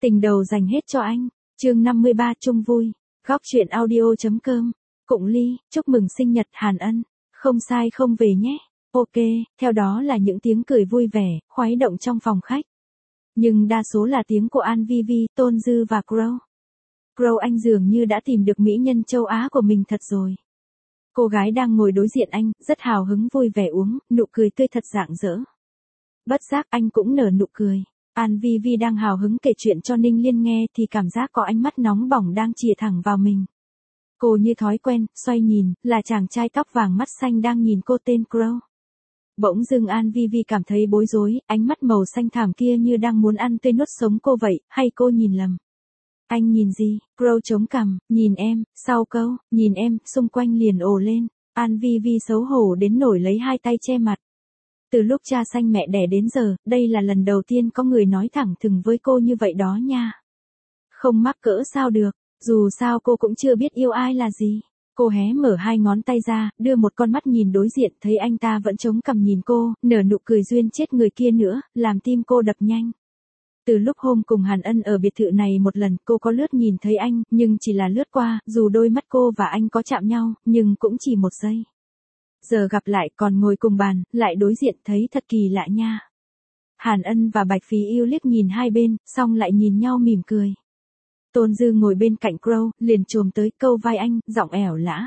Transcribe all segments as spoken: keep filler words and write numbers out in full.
Tình đầu dành hết cho anh. Chương năm mươi ba chung vui. Góc truyện audio.com. Cụng ly, chúc mừng sinh nhật Hàn Ân. Không sai không về nhé. Ok, theo đó là những tiếng cười vui vẻ, khoái động trong phòng khách. Nhưng đa số là tiếng của An Vi Vi, Tôn Dư và Crow. Crow anh dường như đã tìm được mỹ nhân châu Á của mình thật rồi. Cô gái đang ngồi đối diện anh, rất hào hứng vui vẻ uống, nụ cười tươi thật rạng rỡ. Bất giác anh cũng nở nụ cười. An Vi Vi đang hào hứng kể chuyện cho Ninh Liên nghe thì cảm giác có ánh mắt nóng bỏng đang chìa thẳng vào mình. Cô như thói quen, xoay nhìn, là chàng trai tóc vàng mắt xanh đang nhìn cô tên Crow. Bỗng dưng An Vi Vi cảm thấy bối rối, ánh mắt màu xanh thẳm kia như đang muốn ăn tươi nuốt sống cô vậy, hay cô nhìn lầm? Anh nhìn gì? Crow chống cằm, nhìn em, sau câu, nhìn em, xung quanh liền ồ lên. An Vi Vi xấu hổ đến nổi lấy hai tay che mặt. Từ lúc cha sanh mẹ đẻ đến giờ, đây là lần đầu tiên có người nói thẳng thừng với cô như vậy đó nha. Không mắc cỡ sao được, dù sao cô cũng chưa biết yêu ai là gì. Cô hé mở hai ngón tay ra, đưa một con mắt nhìn đối diện, thấy anh ta vẫn chống cằm nhìn cô, nở nụ cười duyên chết người kia nữa, làm tim cô đập nhanh. Từ lúc hôm cùng Hàn Ân ở biệt thự này một lần, cô có lướt nhìn thấy anh, nhưng chỉ là lướt qua, dù đôi mắt cô và anh có chạm nhau, nhưng cũng chỉ một giây. Giờ gặp lại còn ngồi cùng bàn, lại đối diện thấy thật kỳ lạ nha. Hàn Ân và Bạch Phí Yêu liếc nhìn hai bên, xong lại nhìn nhau mỉm cười. Tôn Dư ngồi bên cạnh Crow, liền chồm tới câu vai anh, giọng ẻo lã.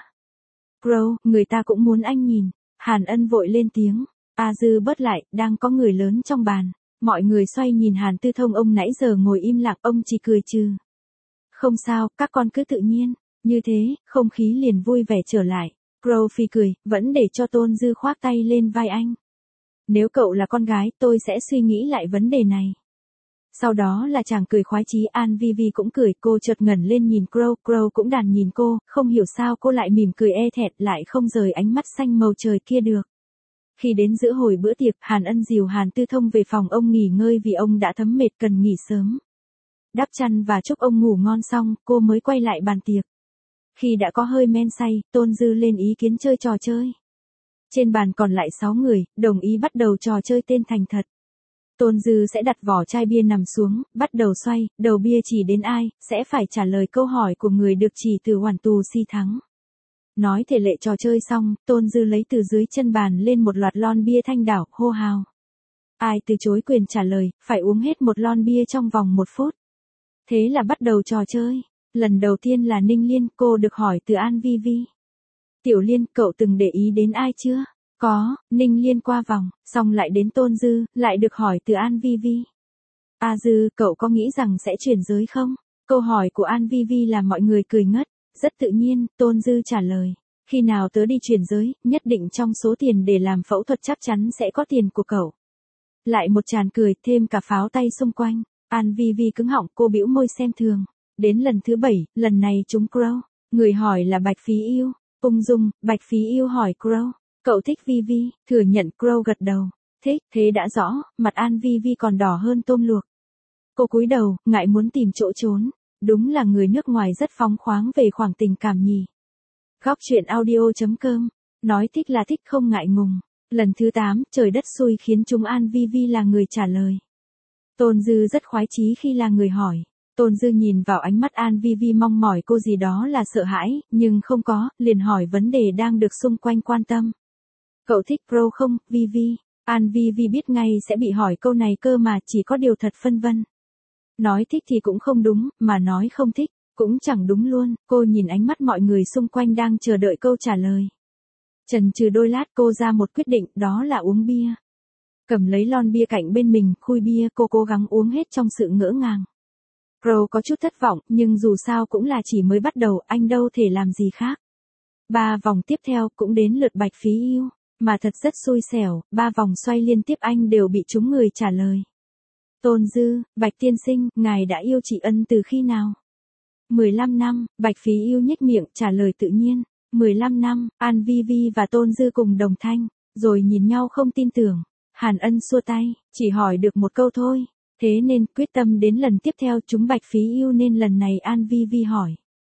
Crow, người ta cũng muốn anh nhìn. Hàn Ân vội lên tiếng. A Dư bớt lại, đang có người lớn trong bàn. Mọi người xoay nhìn Hàn Tư Thông, ông nãy giờ ngồi im lặng, ông chỉ cười trừ. Không sao, các con cứ tự nhiên. Như thế, không khí liền vui vẻ trở lại. Crow phì cười, vẫn để cho Tôn Dư khoác tay lên vai anh. Nếu cậu là con gái, tôi sẽ suy nghĩ lại vấn đề này. Sau đó là chàng cười khoái chí. An Vi Vi cũng cười, cô chợt ngẩng lên nhìn Crow, Crow cũng đàn nhìn cô, không hiểu sao cô lại mỉm cười e thẹn, lại không rời ánh mắt xanh màu trời kia được. Khi đến giữa hồi bữa tiệc, Hàn Ân dìu Hàn Tư Thông về phòng ông nghỉ ngơi vì ông đã thấm mệt cần nghỉ sớm. Đắp chăn và chúc ông ngủ ngon xong, cô mới quay lại bàn tiệc. Khi đã có hơi men say, Tôn Dư lên ý kiến chơi trò chơi. Trên bàn còn lại sáu người, đồng ý bắt đầu trò chơi tên thành thật. Tôn Dư sẽ đặt vỏ chai bia nằm xuống, bắt đầu xoay, đầu bia chỉ đến ai, sẽ phải trả lời câu hỏi của người được chỉ từ hoàn tù si thắng. Nói thể lệ trò chơi xong, Tôn Dư lấy từ dưới chân bàn lên một loạt lon bia thanh đảo, hô hào. Ai từ chối quyền trả lời, phải uống hết một lon bia trong vòng một phút. Thế là bắt đầu trò chơi. Lần đầu tiên là Ninh Liên, cô được hỏi từ An Vi Vi. Tiểu Liên, cậu từng để ý đến ai chưa? Có, Ninh Liên qua vòng, xong lại đến Tôn Dư, lại được hỏi từ An Vi Vi. A Dư, cậu có nghĩ rằng sẽ chuyển giới không? Câu hỏi của An Vi Vi làm mọi người cười ngất. Rất tự nhiên, Tôn Dư trả lời. Khi nào tớ đi chuyển giới, nhất định trong số tiền để làm phẫu thuật chắc chắn sẽ có tiền của cậu. Lại một tràng cười, thêm cả pháo tay xung quanh. An Vi Vi cứng họng, cô bĩu môi xem thường. Đến lần thứ bảy, lần này trúng Crow. Người hỏi là Bạch Phí Yêu. Ung dung, Bạch Phí Yêu hỏi Crow. Cậu thích Vi Vi, thừa nhận. Crow gật đầu. Thích, thế đã rõ, mặt An Vi Vi còn đỏ hơn tôm luộc. Cô cúi đầu, ngại muốn tìm chỗ trốn. Đúng là người nước ngoài rất phóng khoáng về khoảng tình cảm nhỉ. Góc truyện audio.com. Nói thích là thích, không ngại ngùng. Lần thứ tám, trời đất xui khiến chúng An Vi Vi là người trả lời. Tôn Dư rất khoái chí khi là người hỏi. Tôn Dư nhìn vào ánh mắt An Vi Vi mong mỏi cô gì đó là sợ hãi, nhưng không có, liền hỏi vấn đề đang được xung quanh quan tâm. Cậu thích Crow không, Vi Vi? An Vi Vi biết ngay sẽ bị hỏi câu này cơ mà, chỉ có điều thật phân vân. Nói thích thì cũng không đúng, mà nói không thích, cũng chẳng đúng luôn. Cô nhìn ánh mắt mọi người xung quanh đang chờ đợi câu trả lời. Chần chừ đôi lát cô ra một quyết định, đó là uống bia. Cầm lấy lon bia cạnh bên mình, khui bia, cô cố gắng uống hết trong sự ngỡ ngàng. Crow có chút thất vọng, nhưng dù sao cũng là chỉ mới bắt đầu, anh đâu thể làm gì khác. Ba vòng tiếp theo cũng đến lượt Bạch Phí Yêu, mà thật rất xui xẻo, ba vòng xoay liên tiếp anh đều bị trúng người trả lời. Tôn Dư, Bạch tiên sinh, ngài đã yêu chị Ân từ khi nào? mười lăm năm, Bạch Phí Yêu nhếch miệng, trả lời tự nhiên. mười lăm năm, An Vi Vi và Tôn Dư cùng đồng thanh, rồi nhìn nhau không tin tưởng. Hàn Ân xua tay, chỉ hỏi được một câu thôi. Thế nên, quyết tâm đến lần tiếp theo chúng Bạch Phí Yêu nên lần này An Vi Vi hỏi.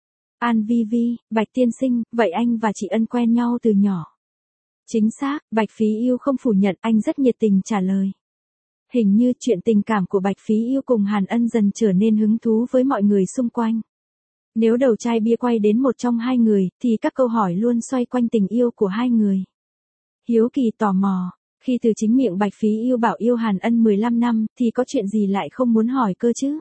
An Vi Vi, Bạch tiên sinh, vậy anh và chị Ân quen nhau từ nhỏ? Chính xác, Bạch Phí Yêu không phủ nhận, anh rất nhiệt tình trả lời. Hình như chuyện tình cảm của Bạch Phí Yêu cùng Hàn Ân dần trở nên hứng thú với mọi người xung quanh. Nếu đầu chai bia quay đến một trong hai người, thì các câu hỏi luôn xoay quanh tình yêu của hai người. Hiếu kỳ tò mò, khi từ chính miệng Bạch Phí Yêu bảo yêu Hàn Ân mười lăm năm, thì có chuyện gì lại không muốn hỏi cơ chứ?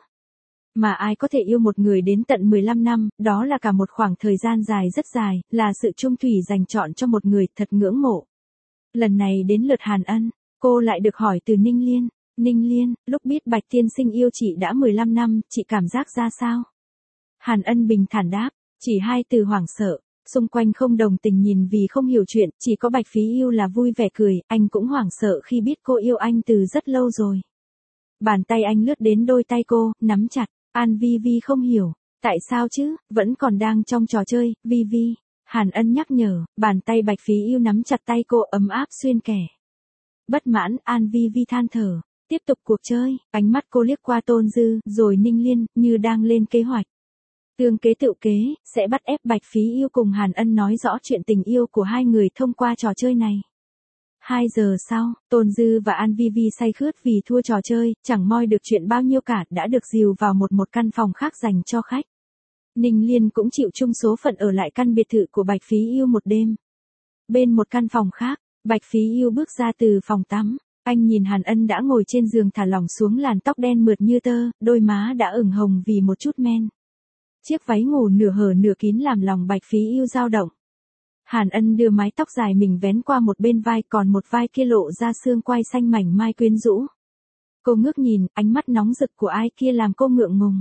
Mà ai có thể yêu một người đến tận mười lăm năm, đó là cả một khoảng thời gian dài rất dài, là sự chung thủy dành chọn cho một người thật ngưỡng mộ. Lần này đến lượt Hàn Ân, cô lại được hỏi từ Ninh Liên. Ninh Liên, lúc biết Bạch tiên sinh yêu chị đã mười lăm năm, chị cảm giác ra sao? Hàn Ân bình thản đáp, chỉ hai từ hoảng sợ. Xung quanh không đồng tình nhìn vì không hiểu chuyện, chỉ có Bạch Phí Yêu là vui vẻ cười, anh cũng hoảng sợ khi biết cô yêu anh từ rất lâu rồi. Bàn tay anh lướt đến đôi tay cô, nắm chặt. An Vi Vi không hiểu, tại sao chứ, vẫn còn đang trong trò chơi, Vi Vi. Hàn Ân nhắc nhở, bàn tay Bạch Phí Yêu nắm chặt tay cô ấm áp xuyên kẻ. Bất mãn, An Vi Vi than thở, tiếp tục cuộc chơi, ánh mắt cô liếc qua Tôn Dư, rồi Ninh Liên, như đang lên kế hoạch. Tương kế tựu kế, sẽ bắt ép Bạch Phí Yêu cùng Hàn Ân nói rõ chuyện tình yêu của hai người thông qua trò chơi này. Hai giờ sau, Tôn Dư và An Vi Vi say khướt vì thua trò chơi, chẳng moi được chuyện bao nhiêu cả, đã được dìu vào một một căn phòng khác dành cho khách. Ninh Liên cũng chịu chung số phận ở lại căn biệt thự của Bạch Phí Yêu một đêm. Bên một căn phòng khác, Bạch Phí Yêu bước ra từ phòng tắm, anh nhìn Hàn Ân đã ngồi trên giường thả lỏng xuống làn tóc đen mượt như tơ, đôi má đã ửng hồng vì một chút men. Chiếc váy ngủ nửa hở nửa kín làm lòng Bạch Phí Yêu dao động. Hàn Ân đưa mái tóc dài mình vén qua một bên vai, còn một vai kia lộ ra xương quai xanh mảnh mai quyến rũ. Cô ngước nhìn, ánh mắt nóng rực của ai kia làm cô ngượng ngùng.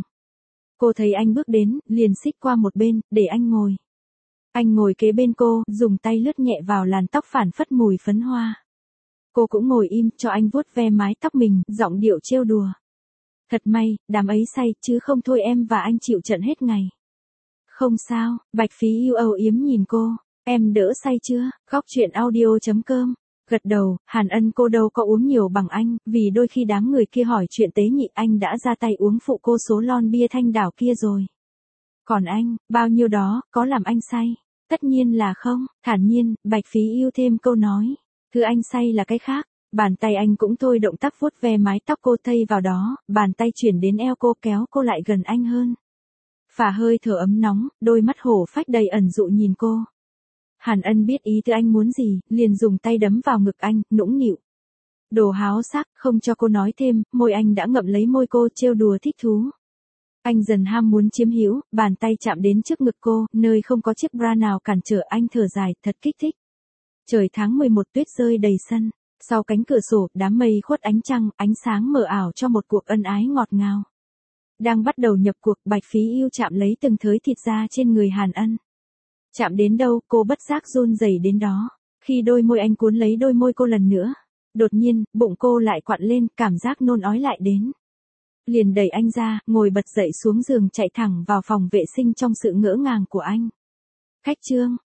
Cô thấy anh bước đến, liền xích qua một bên, để anh ngồi. Anh ngồi kế bên cô, dùng tay lướt nhẹ vào làn tóc phảng phất mùi phấn hoa. Cô cũng ngồi im, cho anh vuốt ve mái tóc mình, giọng điệu trêu đùa. Thật may, đám ấy say, chứ không thôi em và anh chịu trận hết ngày. Không sao, Bạch Phí Yêu âu yếm nhìn cô. Em đỡ say chưa? Góc chuyện audio chấm com. Gật đầu, Hàn Ân cô đâu có uống nhiều bằng anh, vì đôi khi đám người kia hỏi chuyện tế nhị anh đã ra tay uống phụ cô số lon bia Thanh Đảo kia rồi. Còn anh, bao nhiêu đó, có làm anh say? Tất nhiên là không, thản nhiên, Bạch Phí Yêu thêm câu nói. Thứ anh say là cái khác. Bàn tay anh cũng thôi động tác vuốt ve mái tóc cô, thay vào đó, bàn tay chuyển đến eo cô, kéo cô lại gần anh hơn. Phả hơi thở ấm nóng, đôi mắt hổ phách đầy ẩn dụ nhìn cô. Hàn Ân biết ý tư anh muốn gì, liền dùng tay đấm vào ngực anh, nũng nịu. Đồ háo sắc, không cho cô nói thêm, môi anh đã ngậm lấy môi cô, trêu đùa thích thú. Anh dần ham muốn chiếm hữu, bàn tay chạm đến trước ngực cô, nơi không có chiếc bra nào cản trở, anh thở dài, thật kích thích. Trời tháng mười một tuyết rơi đầy sân, sau cánh cửa sổ, đám mây khuất ánh trăng, ánh sáng mờ ảo cho một cuộc ân ái ngọt ngào. Đang bắt đầu nhập cuộc, Bạch Phí Yêu chạm lấy từng thớ thịt da trên người Hàn Ân. Chạm đến đâu, cô bất giác run rẩy đến đó. Khi đôi môi anh cuốn lấy đôi môi cô lần nữa, đột nhiên, bụng cô lại quặn lên, cảm giác nôn ói lại đến. Liền đẩy anh ra, ngồi bật dậy xuống giường, chạy thẳng vào phòng vệ sinh trong sự ngỡ ngàng của anh. Khách trương,